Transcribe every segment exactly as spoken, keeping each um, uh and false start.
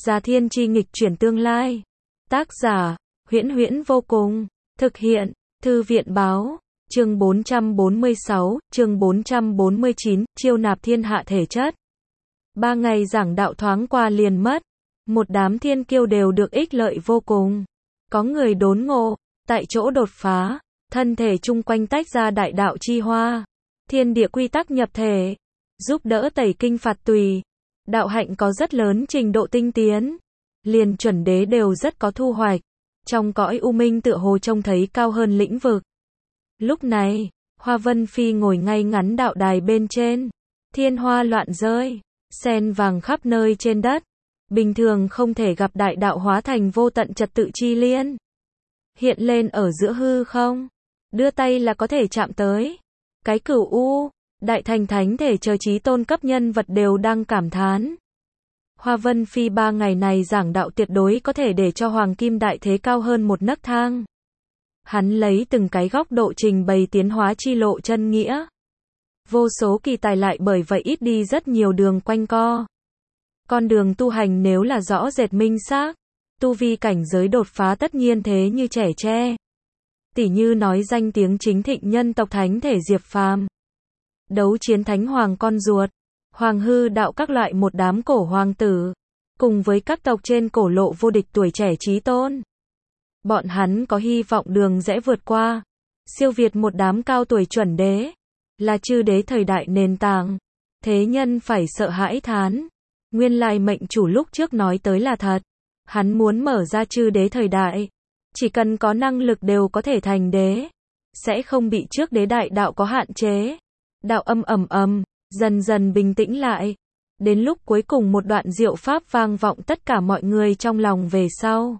Gia thiên chi nghịch chuyển tương lai. Tác giả, Huyễn Huyễn vô cùng. Thực hiện, Thư viện báo. Chương bốn trăm bốn mươi sáu, chương bốn trăm bốn mươi chín, chiêu nạp thiên hạ thể chất. Ba ngày giảng đạo thoáng qua liền mất. Một đám thiên kiêu đều được ích lợi vô cùng. Có người đốn ngộ, tại chỗ đột phá, thân thể chung quanh tách ra đại đạo chi hoa. Thiên địa quy tắc nhập thể, giúp đỡ tẩy kinh phạt tùy. Đạo hạnh có rất lớn trình độ tinh tiến. Liền chuẩn đế đều rất có thu hoạch. Trong cõi u minh tựa hồ trông thấy cao hơn lĩnh vực. Lúc này, Hoa Vân Phi ngồi ngay ngắn đạo đài bên trên. Thiên hoa loạn rơi, sen vàng khắp nơi trên đất. Bình thường không thể gặp đại đạo hóa thành vô tận trật tự chi liên. Hiện lên ở giữa hư không. Đưa tay là có thể chạm tới. Cái cửu u, đại thành thánh thể chờ trí tôn cấp nhân vật đều đang cảm thán. Hoa Vân Phi ba ngày này giảng đạo tuyệt đối có thể để cho Hoàng Kim Đại Thế cao hơn một nấc thang. Hắn lấy từng cái góc độ trình bày tiến hóa chi lộ chân nghĩa. Vô số kỳ tài lại bởi vậy ít đi rất nhiều đường quanh co. Con đường tu hành nếu là rõ rệt minh xác, tu vi cảnh giới đột phá tất nhiên thế như trẻ tre. Tỉ như nói danh tiếng chính thịnh nhân tộc thánh thể Diệp Phàm, đấu chiến thánh hoàng con ruột, hoàng hư đạo các loại một đám cổ hoàng tử, cùng với các tộc trên cổ lộ vô địch tuổi trẻ chí tôn. Bọn hắn có hy vọng đường rẽ vượt qua, siêu việt một đám cao tuổi chuẩn đế, là chư đế thời đại nền tảng. Thế nhân phải sợ hãi thán. Nguyên lai mệnh chủ lúc trước nói tới là thật. Hắn muốn mở ra chư đế thời đại. Chỉ cần có năng lực đều có thể thành đế. Sẽ không bị trước đế đại đạo có hạn chế. Đạo âm ầm ầm, dần dần bình tĩnh lại. Đến lúc cuối cùng một đoạn diệu pháp vang vọng tất cả mọi người trong lòng về sau.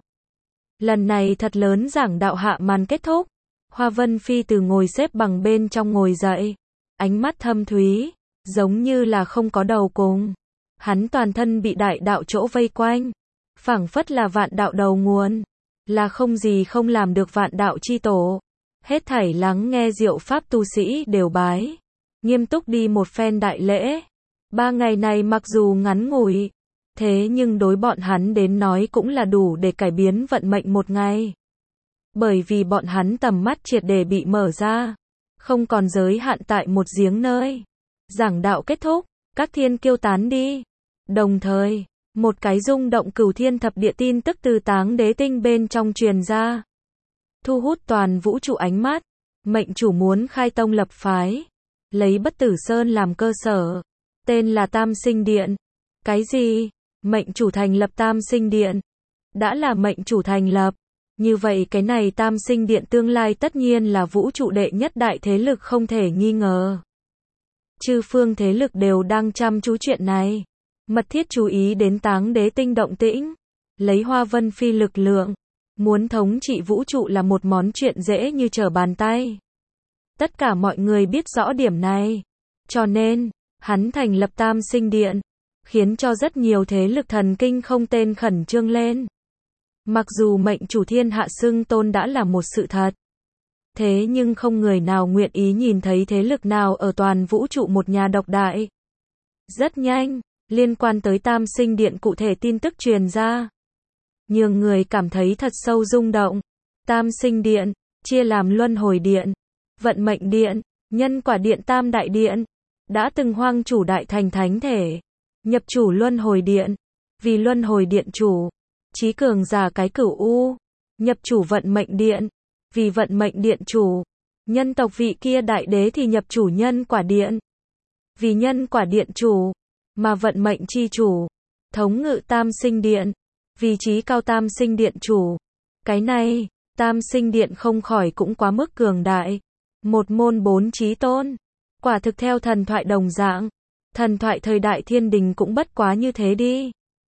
Lần này thật lớn giảng đạo hạ màn kết thúc. Hoa Vân Phi từ ngồi xếp bằng bên trong ngồi dậy. Ánh mắt thâm thúy, giống như là không có đầu cùng. Hắn toàn thân bị đại đạo chỗ vây quanh. Phảng phất là vạn đạo đầu nguồn. Là không gì không làm được vạn đạo chi tổ. Hết thảy lắng nghe diệu pháp tu sĩ đều bái. Nghiêm túc đi một phen đại lễ. Ba ngày này mặc dù ngắn ngủi. Thế nhưng đối bọn hắn đến nói cũng là đủ để cải biến vận mệnh một ngày. Bởi vì bọn hắn tầm mắt triệt để bị mở ra. Không còn giới hạn tại một giếng nơi. Giảng đạo kết thúc, các thiên kiêu tán đi. Đồng thời, một cái rung động cửu thiên thập địa tin tức từ Táng Đế Tinh bên trong truyền ra. Thu hút toàn vũ trụ ánh mắt. Mệnh chủ muốn khai tông lập phái. Lấy Bất Tử Sơn làm cơ sở. Tên là Tam Sinh Điện. Cái gì? Mệnh chủ thành lập Tam Sinh Điện. Đã là mệnh chủ thành lập. Như vậy cái này Tam Sinh Điện tương lai tất nhiên là vũ trụ đệ nhất đại thế lực không thể nghi ngờ. Chư phương thế lực đều đang chăm chú chuyện này. Mật thiết chú ý đến Táng Đế Tinh động tĩnh. Lấy Hoa Vân Phi lực lượng. Muốn thống trị vũ trụ là một món chuyện dễ như trở bàn tay. Tất cả mọi người biết rõ điểm này. Cho nên, hắn thành lập Tam Sinh Điện. Khiến cho rất nhiều thế lực thần kinh không tên khẩn trương lên. Mặc dù mệnh chủ thiên hạ xưng tôn đã là một sự thật. Thế nhưng không người nào nguyện ý nhìn thấy thế lực nào ở toàn vũ trụ một nhà độc đại. Rất nhanh, liên quan tới Tam Sinh Điện cụ thể tin tức truyền ra. Nhường người cảm thấy thật sâu rung động. Tam Sinh Điện, chia làm Luân Hồi Điện, Vận Mệnh Điện, Nhân Quả Điện tam đại điện. Đã từng hoang chủ đại thành thánh thể. Nhập chủ Luân Hồi Điện. Vì Luân Hồi Điện chủ. Chí cường giả cái cửu u. Nhập chủ Vận Mệnh Điện. Vì Vận Mệnh Điện chủ. Nhân tộc vị kia đại đế thì nhập chủ Nhân Quả Điện. Vì Nhân Quả Điện chủ. Mà Vận Mệnh chi chủ. Thống ngự Tam Sinh Điện. Vì chí cao Tam Sinh Điện chủ. Cái này, Tam Sinh Điện không khỏi cũng quá mức cường đại. Một môn bốn chí tôn. Quả thực theo thần thoại đồng dạng. Thần thoại thời đại thiên đình cũng bất quá như thế đi.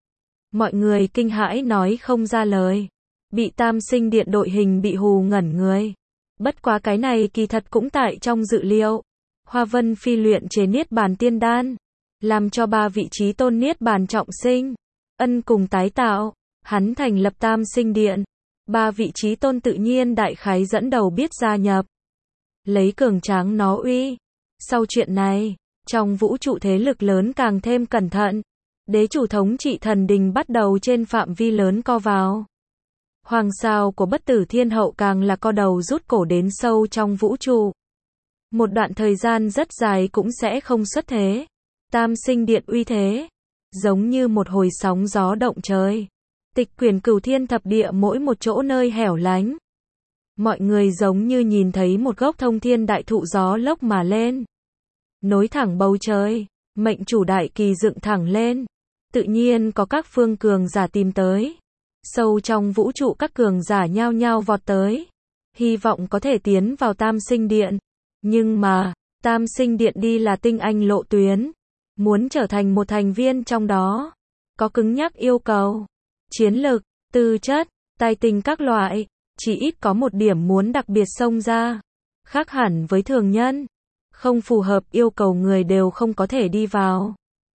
Mọi người kinh hãi nói không ra lời. Bị Tam Sinh Điện đội hình bị hù ngẩn người. Bất quá cái này kỳ thật cũng tại trong dự liệu. Hoa Vân Phi luyện chế Niết Bàn Tiên Đan. Làm cho ba vị trí tôn Niết Bàn trọng sinh. Ân cùng tái tạo. Hắn thành lập Tam Sinh Điện. Ba vị trí tôn tự nhiên đại khái dẫn đầu biết gia nhập. Lấy cường tráng nó uy. Sau chuyện này, trong vũ trụ thế lực lớn càng thêm cẩn thận. Đế chủ thống trị thần đình bắt đầu trên phạm vi lớn co vào. Hoàng sao của bất tử thiên hậu càng là co đầu rút cổ đến sâu trong vũ trụ. Một đoạn thời gian rất dài cũng sẽ không xuất thế. Tam sinh điện uy thế, giống như một hồi sóng gió động trời. Tịch quyển cửu thiên thập địa mỗi một chỗ nơi hẻo lánh. Mọi người giống như nhìn thấy một gốc thông thiên đại thụ gió lốc mà lên. Nối thẳng bầu trời, mệnh chủ đại kỳ dựng thẳng lên. Tự nhiên có các phương cường giả tìm tới. Sâu trong vũ trụ các cường giả nhao nhao vọt tới. Hy vọng có thể tiến vào tam sinh điện. Nhưng mà, tam sinh điện đi là tinh anh lộ tuyến. Muốn trở thành một thành viên trong đó. Có cứng nhắc yêu cầu. Chiến lực, tư chất, tài tình các loại. Chỉ ít có một điểm muốn đặc biệt xông ra. Khác hẳn với thường nhân. Không phù hợp yêu cầu người đều không có thể đi vào.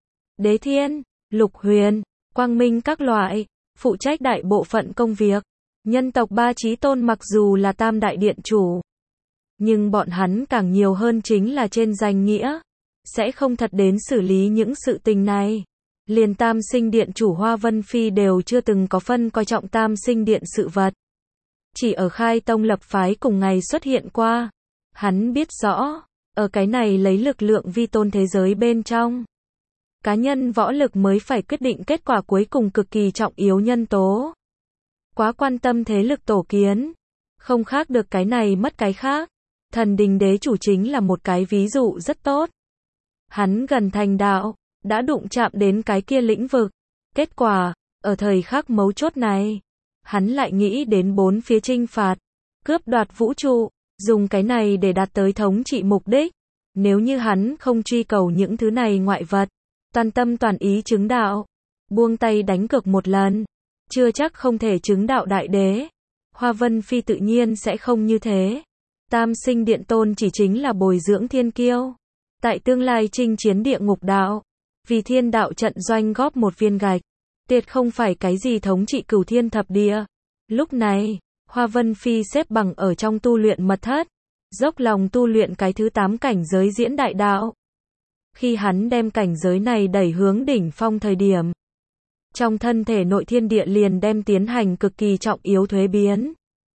Đế thiên, lục huyền, quang minh các loại. Phụ trách đại bộ phận công việc. Nhân tộc ba chí tôn mặc dù là tam đại điện chủ. Nhưng bọn hắn càng nhiều hơn chính là trên danh nghĩa. Sẽ không thật đến xử lý những sự tình này. Liền tam sinh điện chủ Hoa Vân Phi đều chưa từng có phân coi trọng tam sinh điện sự vật. Chỉ ở khai tông lập phái cùng ngày xuất hiện qua. Hắn biết rõ, ở cái này lấy lực lượng vi tôn thế giới bên trong. Cá nhân võ lực mới phải quyết định kết quả cuối cùng cực kỳ trọng yếu nhân tố. Quá quan tâm thế lực tổ kiến. Không khác được cái này mất cái khác. Thần đình đế chủ chính là một cái ví dụ rất tốt. Hắn gần thành đạo, đã đụng chạm đến cái kia lĩnh vực. Kết quả, ở thời khắc mấu chốt này, hắn lại nghĩ đến bốn phía chinh phạt, cướp đoạt vũ trụ, dùng cái này để đạt tới thống trị mục đích. Nếu như hắn không truy cầu những thứ này ngoại vật, toàn tâm toàn ý chứng đạo, buông tay đánh cược một lần, chưa chắc không thể chứng đạo đại đế. Hoa Vân Phi tự nhiên sẽ không như thế. Tam sinh điện tôn chỉ chính là bồi dưỡng thiên kiêu. Tại tương lai chinh chiến địa ngục đạo, vì thiên đạo trận doanh góp một viên gạch, tuyệt không phải cái gì thống trị cửu thiên thập địa. Lúc này, Hoa Vân Phi xếp bằng ở trong tu luyện mật thất, dốc lòng tu luyện cái thứ tám cảnh giới diễn đại đạo. Khi hắn đem cảnh giới này đẩy hướng đỉnh phong thời điểm, trong thân thể nội thiên địa liền đem tiến hành cực kỳ trọng yếu thuế biến.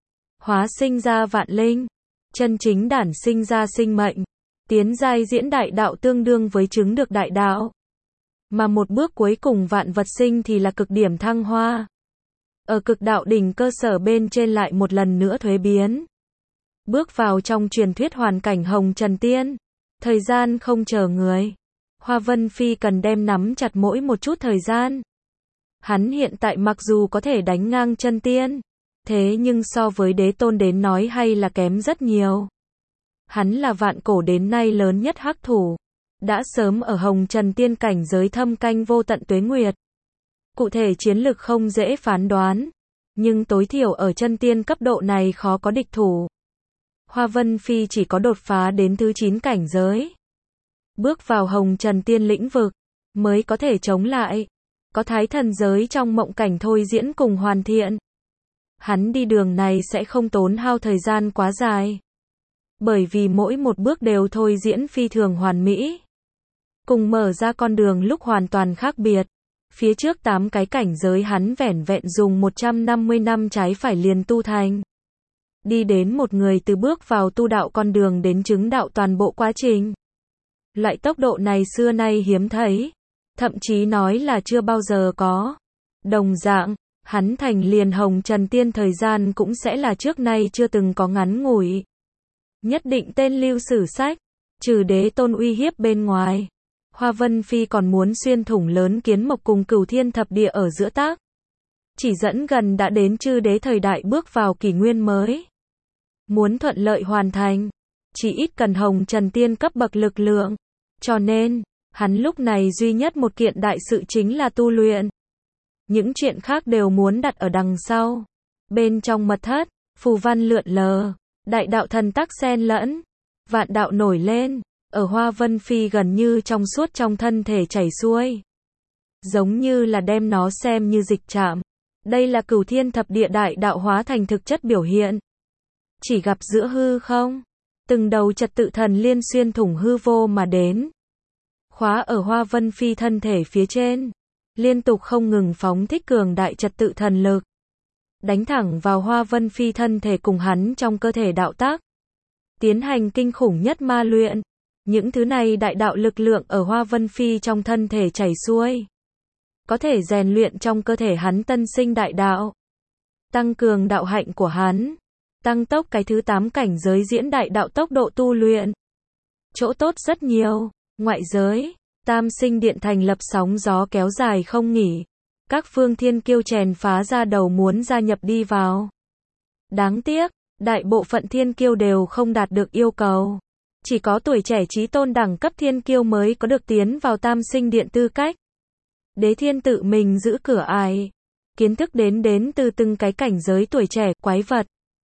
Hóa sinh ra vạn linh, chân chính đản sinh ra sinh mệnh, tiến giai diễn đại đạo tương đương với chứng được đại đạo. Mà một bước cuối cùng vạn vật sinh thì là cực điểm thăng hoa. Ở cực đạo đỉnh cơ sở bên trên lại một lần nữa thuế biến. Bước vào trong truyền thuyết hoàn cảnh hồng trần tiên. Thời gian không chờ người. Hoa Vân Phi cần đem nắm chặt mỗi một chút thời gian. Hắn hiện tại mặc dù có thể đánh ngang chân tiên, thế nhưng so với đế tôn đến nói hay là kém rất nhiều. Hắn là vạn cổ đến nay lớn nhất hắc thủ. Đã sớm ở hồng trần tiên cảnh giới thâm canh vô tận tuế nguyệt. Cụ thể chiến lực không dễ phán đoán. Nhưng tối thiểu ở chân tiên cấp độ này khó có địch thủ. Hoa Vân Phi chỉ có đột phá đến thứ chín cảnh giới. Bước vào hồng trần tiên lĩnh vực, mới có thể chống lại. Có thái thần giới trong mộng cảnh thôi diễn cùng hoàn thiện. Hắn đi đường này sẽ không tốn hao thời gian quá dài. Bởi vì mỗi một bước đều thôi diễn phi thường hoàn mỹ. Cùng mở ra con đường lúc hoàn toàn khác biệt. Phía trước tám cái cảnh giới hắn vẻn vẹn dùng một trăm năm mươi năm trái phải liền tu thành. Đi đến một người từ bước vào tu đạo con đường đến chứng đạo toàn bộ quá trình. Loại tốc độ này xưa nay hiếm thấy. Thậm chí nói là chưa bao giờ có. Đồng dạng, hắn thành liền hồng trần tiên thời gian cũng sẽ là trước nay chưa từng có ngắn ngủi. Nhất định tên lưu sử sách, trừ đế tôn uy hiếp bên ngoài. Hoa Vân Phi còn muốn xuyên thủng lớn kiến mộc cùng cửu thiên thập địa ở giữa tác. Chỉ dẫn gần đã đến chư đế thời đại bước vào kỷ nguyên mới. Muốn thuận lợi hoàn thành, chỉ ít cần hồng trần tiên cấp bậc lực lượng. Cho nên, hắn lúc này duy nhất một kiện đại sự chính là tu luyện. Những chuyện khác đều muốn đặt ở đằng sau. Bên trong mật thất, phù văn lượn lờ, đại đạo thần tắc xen lẫn, vạn đạo nổi lên, ở Hoa Vân Phi gần như trong suốt trong thân thể chảy xuôi. Giống như là đem nó xem như dịch trạm. Đây là cửu thiên thập địa đại đạo hóa thành thực chất biểu hiện. Chỉ gặp giữa hư không, từng đầu trật tự thần liên xuyên thủng hư vô mà đến. Khóa ở Hoa Vân Phi thân thể phía trên. liên tục không ngừng phóng thích cường đại trật tự thần lực, đánh thẳng vào Hoa Vân Phi thân thể cùng hắn trong cơ thể đạo tác, tiến hành kinh khủng nhất ma luyện. Những thứ này đại đạo lực lượng ở Hoa Vân Phi trong thân thể chảy xuôi, có thể rèn luyện trong cơ thể hắn tân sinh đại đạo, tăng cường đạo hạnh của hắn, tăng tốc cái thứ tám cảnh giới diễn đại đạo tốc độ tu luyện. Chỗ tốt rất nhiều. Ngoại giới, Tam Sinh Điện thành lập sóng gió kéo dài không nghỉ. Các phương thiên kiêu chèn phá ra đầu muốn gia nhập đi vào. Đáng tiếc, đại bộ phận thiên kiêu đều không đạt được yêu cầu. Chỉ có tuổi trẻ chí tôn đẳng cấp thiên kiêu mới có được tiến vào Tam Sinh Điện tư cách. Đế Thiên tự mình giữ cửa ải. Kiến thức đến đến từ từng cái cảnh giới tuổi trẻ, quái vật.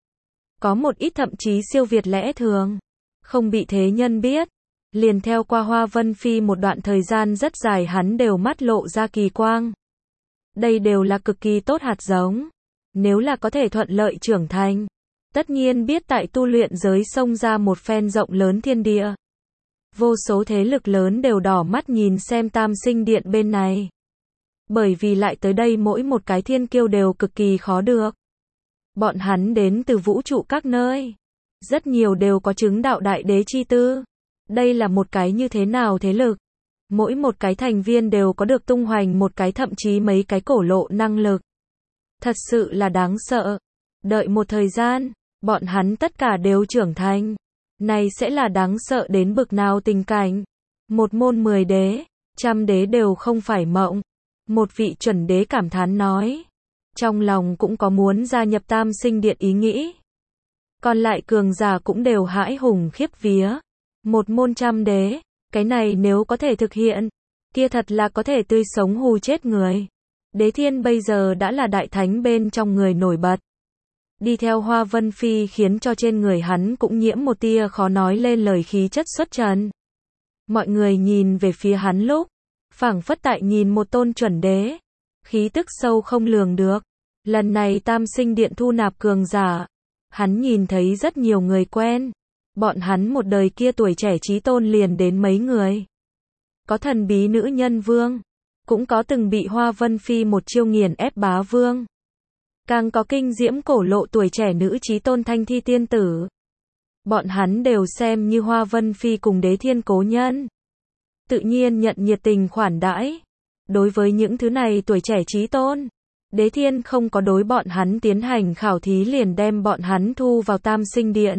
Có một ít thậm chí siêu việt lẽ thường. Không bị thế nhân biết. Liền theo qua Hoa Vân Phi một đoạn thời gian rất dài hắn đều mắt lộ ra kỳ quang. Đây đều là cực kỳ tốt hạt giống. Nếu là có thể thuận lợi trưởng thành, tất nhiên biết tại tu luyện giới xông ra một phen rộng lớn thiên địa. Vô số thế lực lớn đều đỏ mắt nhìn xem Tam Sinh Điện bên này. Bởi vì lại tới đây mỗi một cái thiên kiêu đều cực kỳ khó được. Bọn hắn đến từ vũ trụ các nơi. Rất nhiều đều có chứng đạo đại đế chi tư. Đây là một cái như thế nào thế lực? Mỗi một cái thành viên đều có được tung hoành một cái thậm chí mấy cái cổ lộ năng lực. Thật sự là đáng sợ. Đợi một thời gian, bọn hắn tất cả đều trưởng thành. Này sẽ là đáng sợ đến bực nào tình cảnh. Một môn mười đế, trăm đế đều không phải mộng. Một vị chuẩn đế cảm thán nói. Trong lòng cũng có muốn gia nhập Tam Sinh Điện ý nghĩ. Còn lại cường giả cũng đều hãi hùng khiếp vía. Một môn trăm đế, cái này nếu có thể thực hiện, kia thật là có thể tươi sống hù chết người. Đế Thiên bây giờ đã là đại thánh bên trong người nổi bật. Đi theo Hoa Vân Phi khiến cho trên người hắn cũng nhiễm một tia khó nói lên lời khí chất xuất trần. Mọi người nhìn về phía hắn lúc, phảng phất tại nhìn một tôn chuẩn đế. Khí tức sâu không lường được. Lần này Tam Sinh Điện thu nạp cường giả. Hắn nhìn thấy rất nhiều người quen. Bọn hắn một đời kia tuổi trẻ chí tôn liền đến mấy người. Có thần bí nữ nhân vương. Cũng có từng bị Hoa Vân Phi một chiêu nghiền ép bá vương. Càng có kinh diễm cổ lộ tuổi trẻ nữ chí tôn Thanh Thi tiên tử. Bọn hắn đều xem như Hoa Vân Phi cùng Đế Thiên cố nhân. Tự nhiên nhận nhiệt tình khoản đãi. Đối với những thứ này tuổi trẻ chí tôn, Đế Thiên không có đối bọn hắn tiến hành khảo thí liền đem bọn hắn thu vào Tam Sinh Điện.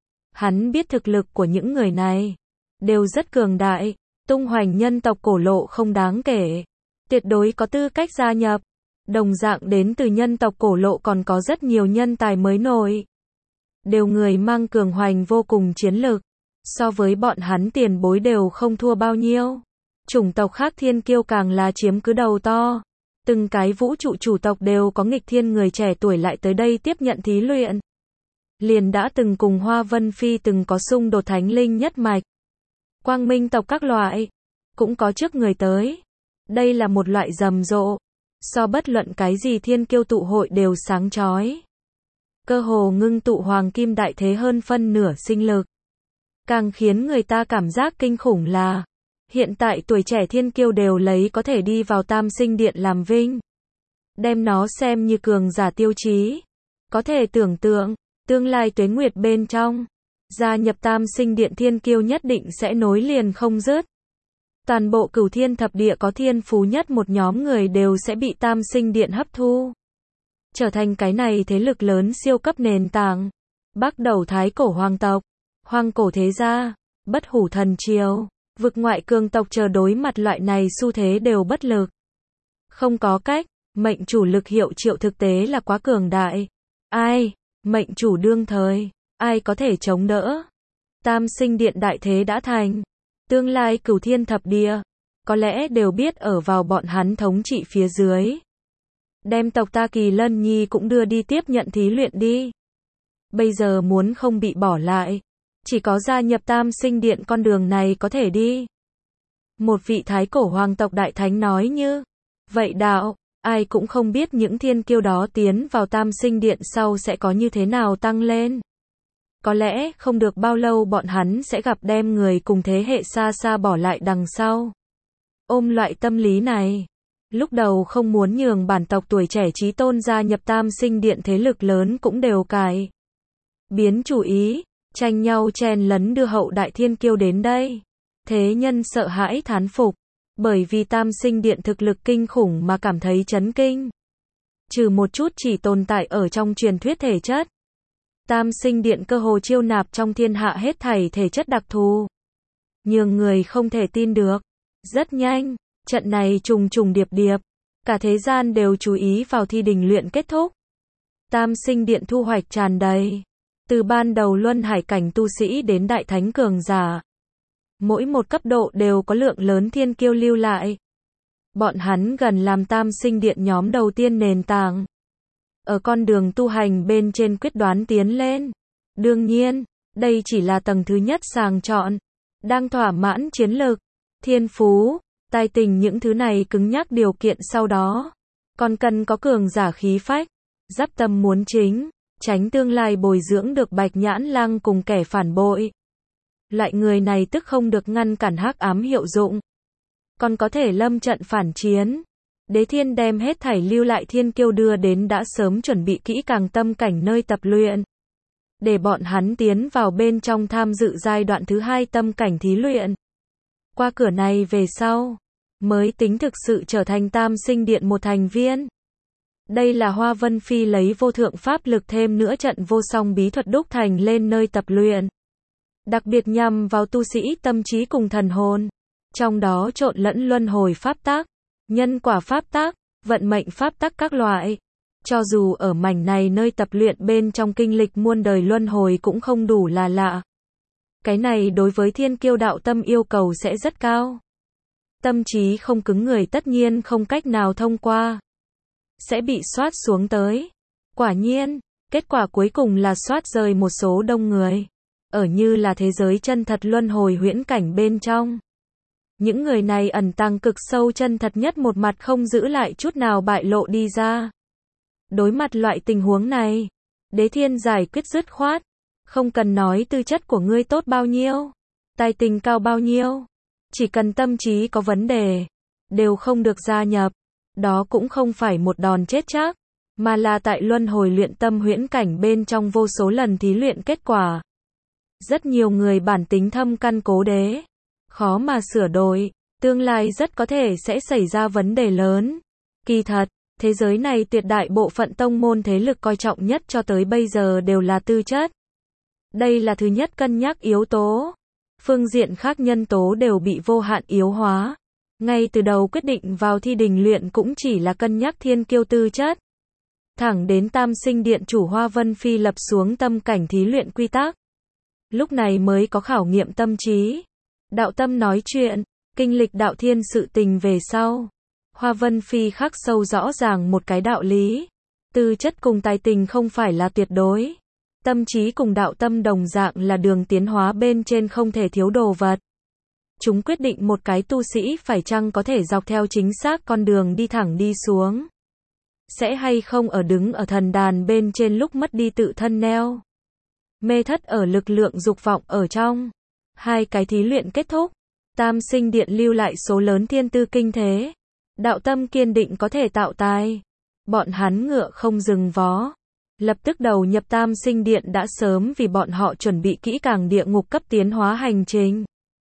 Hắn biết thực lực của những người này đều rất cường đại, tung hoành nhân tộc cổ lộ không đáng kể, tuyệt đối có tư cách gia nhập. Đồng dạng đến từ nhân tộc cổ lộ còn có rất nhiều nhân tài mới nổi. Đều người mang cường hoành vô cùng chiến lực, so với bọn hắn tiền bối đều không thua bao nhiêu. Chủng tộc khác thiên kiêu càng là chiếm cứ đầu to. Từng cái vũ trụ chủ tộc đều có nghịch thiên người trẻ tuổi lại tới đây tiếp nhận thí luyện. Liền đã từng cùng Hoa Vân Phi từng có xung đột thánh linh nhất mạch. Quang Minh tộc các loại, cũng có trước người tới. Đây là một loại rầm rộ. So bất luận cái gì thiên kiêu tụ hội đều sáng chói. Cơ hồ ngưng tụ hoàng kim đại thế hơn phân nửa sinh lực. Càng khiến người ta cảm giác kinh khủng là hiện tại tuổi trẻ thiên kiêu đều lấy có thể đi vào Tam Sinh Điện làm vinh. Đem nó xem như cường giả tiêu chí. Có thể tưởng tượng, tương lai tuế nguyệt bên trong, gia nhập Tam Sinh Điện thiên kiêu nhất định sẽ nối liền không dứt. Toàn bộ cửu thiên thập địa có thiên phú nhất một nhóm người đều sẽ bị Tam Sinh Điện hấp thu. Trở thành cái này thế lực lớn siêu cấp nền tảng. Bắt đầu thái cổ hoàng tộc, hoang cổ thế gia, bất hủ thần triều, vực ngoại cường tộc chờ đối mặt loại này xu thế đều bất lực. Không có cách, mệnh chủ lực hiệu triệu thực tế là quá cường đại. Ai, mệnh chủ đương thời, ai có thể chống đỡ? Tam Sinh Điện đại thế đã thành. Tương lai cửu thiên thập địa, có lẽ đều biết ở vào bọn hắn thống trị phía dưới. Đem tộc ta Kỳ Lân Nhi cũng đưa đi tiếp nhận thí luyện đi. Bây giờ muốn không bị bỏ lại, chỉ có gia nhập Tam Sinh Điện con đường này có thể đi. Một vị thái cổ hoàng tộc đại thánh nói như, vậy đạo, ai cũng không biết những thiên kiêu đó tiến vào Tam Sinh Điện sau sẽ có như thế nào tăng lên. Có lẽ không được bao lâu bọn hắn sẽ gặp đem người cùng thế hệ xa xa bỏ lại đằng sau. Ôm loại tâm lý này, Lúc đầu không muốn nhường bản tộc tuổi trẻ chí tôn gia nhập Tam Sinh Điện, thế lực lớn cũng đều cải biến chủ ý, tranh nhau chen lấn đưa hậu đại thiên kiêu đến đây. Thế nhân sợ hãi thán phục, bởi vì Tam Sinh Điện thực lực kinh khủng mà cảm thấy chấn kinh. Trừ một chút chỉ tồn tại ở trong truyền thuyết thể chất, Tam Sinh Điện cơ hồ chiêu nạp trong thiên hạ hết thảy thể chất đặc thù, nhường người không thể tin được. Rất nhanh, trận này trùng trùng điệp điệp, cả thế gian đều chú ý vào thi đình luyện kết thúc. Tam Sinh Điện thu hoạch tràn đầy, từ ban đầu luân hải cảnh tu sĩ đến đại thánh cường giả, mỗi một cấp độ đều có lượng lớn thiên kiêu lưu lại. Bọn hắn gần làm Tam Sinh Điện nhóm đầu tiên nền tảng, ở con đường tu hành bên trên quyết đoán tiến lên. Đương nhiên, đây chỉ là tầng thứ nhất sàng chọn, đang thỏa mãn chiến lực, thiên phú, tài tình những thứ này cứng nhắc điều kiện sau đó. Còn cần có cường giả khí phách, dắp tâm muốn chính, tránh tương lai bồi dưỡng được Bạch Nhãn Lang cùng kẻ phản bội. Loại người này tức không được ngăn cản hắc ám hiệu dụng, còn có thể lâm trận phản chiến. Đế Thiên đem hết thảy lưu lại thiên kiêu đưa đến đã sớm chuẩn bị kỹ càng tâm cảnh nơi tập luyện, để bọn hắn tiến vào bên trong tham dự giai đoạn thứ hai tâm cảnh thí luyện. Qua cửa này về sau, mới tính thực sự trở thành Tam Sinh Điện một thành viên. Đây là Hoa Vân Phi lấy vô thượng pháp lực thêm nữa trận vô song bí thuật đúc thành lên nơi tập luyện, đặc biệt nhằm vào tu sĩ tâm trí cùng thần hồn, trong đó trộn lẫn luân hồi pháp tắc, nhân quả pháp tắc, vận mệnh pháp tắc các loại. Cho dù ở mảnh này nơi tập luyện bên trong kinh lịch muôn đời luân hồi cũng không đủ là lạ. Cái này đối với thiên kiêu đạo tâm yêu cầu sẽ rất cao. Tâm trí không cứng người tất nhiên không cách nào thông qua, sẽ bị soát xuống tới. Quả nhiên, kết quả cuối cùng là soát rời một số đông người, ở như là thế giới chân thật luân hồi huyễn cảnh bên trong. Những người này ẩn tàng cực sâu chân thật nhất một mặt không giữ lại chút nào bại lộ đi ra. Đối mặt loại tình huống này, Đế Thiên giải quyết dứt khoát, không cần nói tư chất của ngươi tốt bao nhiêu, tài tình cao bao nhiêu, chỉ cần tâm trí có vấn đề, đều không được gia nhập. Đó cũng không phải một đòn chết chắc, mà là tại luân hồi luyện tâm huyễn cảnh bên trong vô số lần thí luyện kết quả. Rất nhiều người bản tính thâm căn cố đế, khó mà sửa đổi, tương lai rất có thể sẽ xảy ra vấn đề lớn. Kỳ thật, thế giới này tuyệt đại bộ phận tông môn thế lực coi trọng nhất cho tới bây giờ đều là tư chất. Đây là thứ nhất cân nhắc yếu tố. Phương diện khác nhân tố đều bị vô hạn yếu hóa. Ngay từ đầu quyết định vào thi đình luyện cũng chỉ là cân nhắc thiên kiêu tư chất. Thẳng đến Tam Sinh Điện chủ Hoa Vân Phi lập xuống tâm cảnh thí luyện quy tắc, lúc này mới có khảo nghiệm tâm trí. Đạo tâm nói chuyện, kinh lịch đạo thiên sự tình về sau, Hoa Vân Phi khắc sâu rõ ràng một cái đạo lý. Tư chất cùng tài tình không phải là tuyệt đối. Tâm trí cùng đạo tâm đồng dạng là đường tiến hóa bên trên không thể thiếu đồ vật. Chúng quyết định một cái tu sĩ phải chăng có thể dọc theo chính xác con đường đi thẳng đi xuống, sẽ hay không ở đứng ở thần đàn bên trên lúc mất đi tự thân neo. Mê thất ở lực lượng dục vọng ở trong. Hai cái thí luyện kết thúc, Tam Sinh Điện lưu lại số lớn thiên tư kinh thế. Đạo tâm kiên định có thể tạo tài. Bọn hắn ngựa không dừng vó, lập tức đầu nhập Tam Sinh Điện đã sớm vì bọn họ chuẩn bị kỹ càng địa ngục cấp tiến hóa hành trình.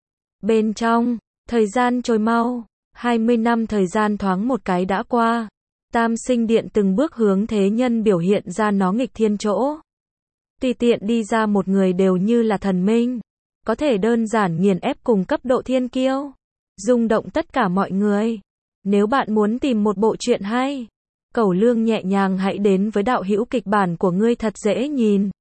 Bên trong, thời gian trôi mau, hai mươi năm thời gian thoáng một cái đã qua. Tam Sinh Điện từng bước hướng thế nhân biểu hiện ra nó nghịch thiên chỗ. Tùy tiện đi ra một người đều như là thần minh, có thể đơn giản nghiền ép cùng cấp độ thiên kiêu, rung động tất cả mọi người. Nếu bạn muốn tìm một bộ truyện hay, cẩu lương nhẹ nhàng hãy đến với đạo hữu kịch bản của ngươi thật dễ nhìn.